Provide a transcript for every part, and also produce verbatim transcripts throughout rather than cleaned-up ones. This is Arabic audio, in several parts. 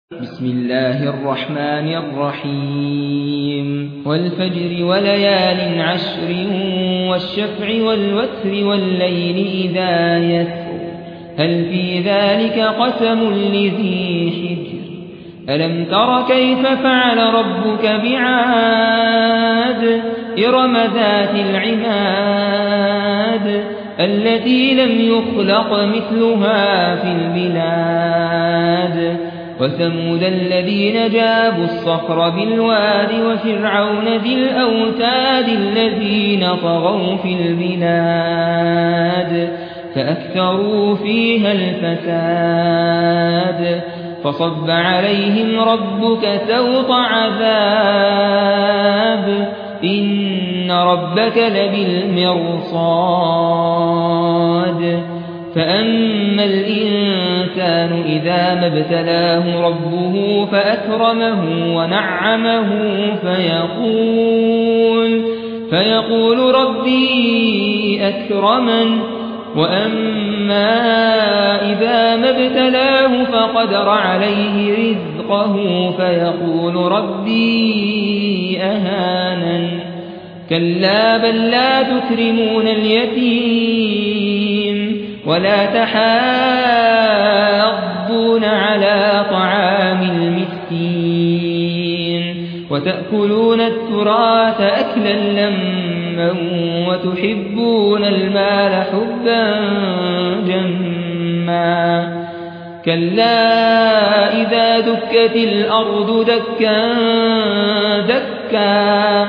بسم الله الرحمن الرحيم والفجر وليال عشر والشفع والوتر والليل إذا يسر هل في ذلك قسم لذي حجر ألم تر كيف فعل ربك بعاد إرم ذات العماد التي لم يخلق مثلها في البلاد وثمود الذين جابوا الصخر بالواد وفرعون ذي الأوتاد الذين طغوا في البلاد فأكثروا فيها الفساد فصب عليهم ربك سوط عذاب إن ربك لبالمرصاد فأما الإنسان إذا ما ابتلاه ربه فأكرمه ونعمه فيقول, فيقول ربي أكرمن وأما إذا ما ابتلاه فقدر عليه رزقه فيقول ربي أهانن كلا بل لا تكرمون اليتيم ولا تحاضون على طعام المسكين وتأكلون التراث أكلا لما وتحبون المال حبا جما كلا إذا دكت الأرض دكا دكا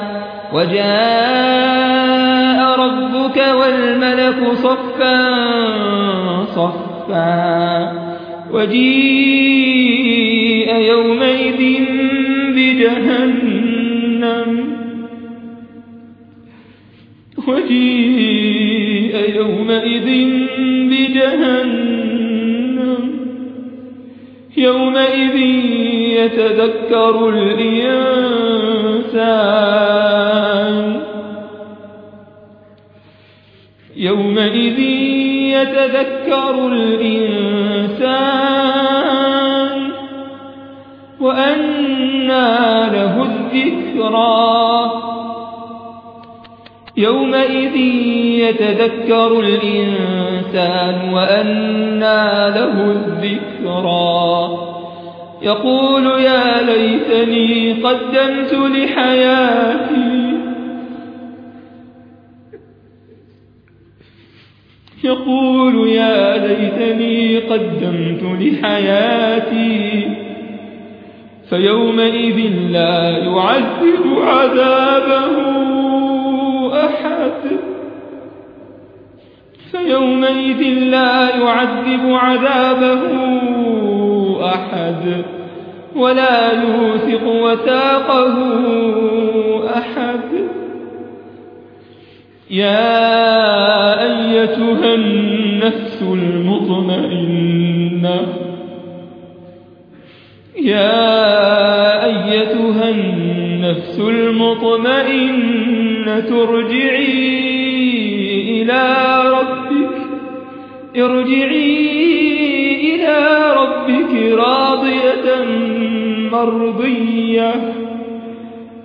وجاء ربك والملك صفا صفا وجيء يومئذ بجهنم وجيء يومئذ بجهنم يومئذ يتذكر الإنسان يومئذ يتذكر الإنسان وأنى له الذكرى يومئذ يتذكر الإنسان وأنى له الذكرى يقول يا ليتني قدمت لحياتي يقول يا ليتني قدمت لحياتي فيومئذ لا يعذب عذابه أحد فيومئذ لا يعذب عذابه أحد ولا يوثق وثاقه أحد يا أيتها النفس المطمئنة يا أيتها النفس المطمئنة ارجعي إلى ربك ارجعي إلى ربك راضية مرضية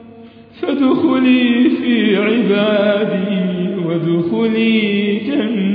فادخلي في عبادي وادخلي جنتي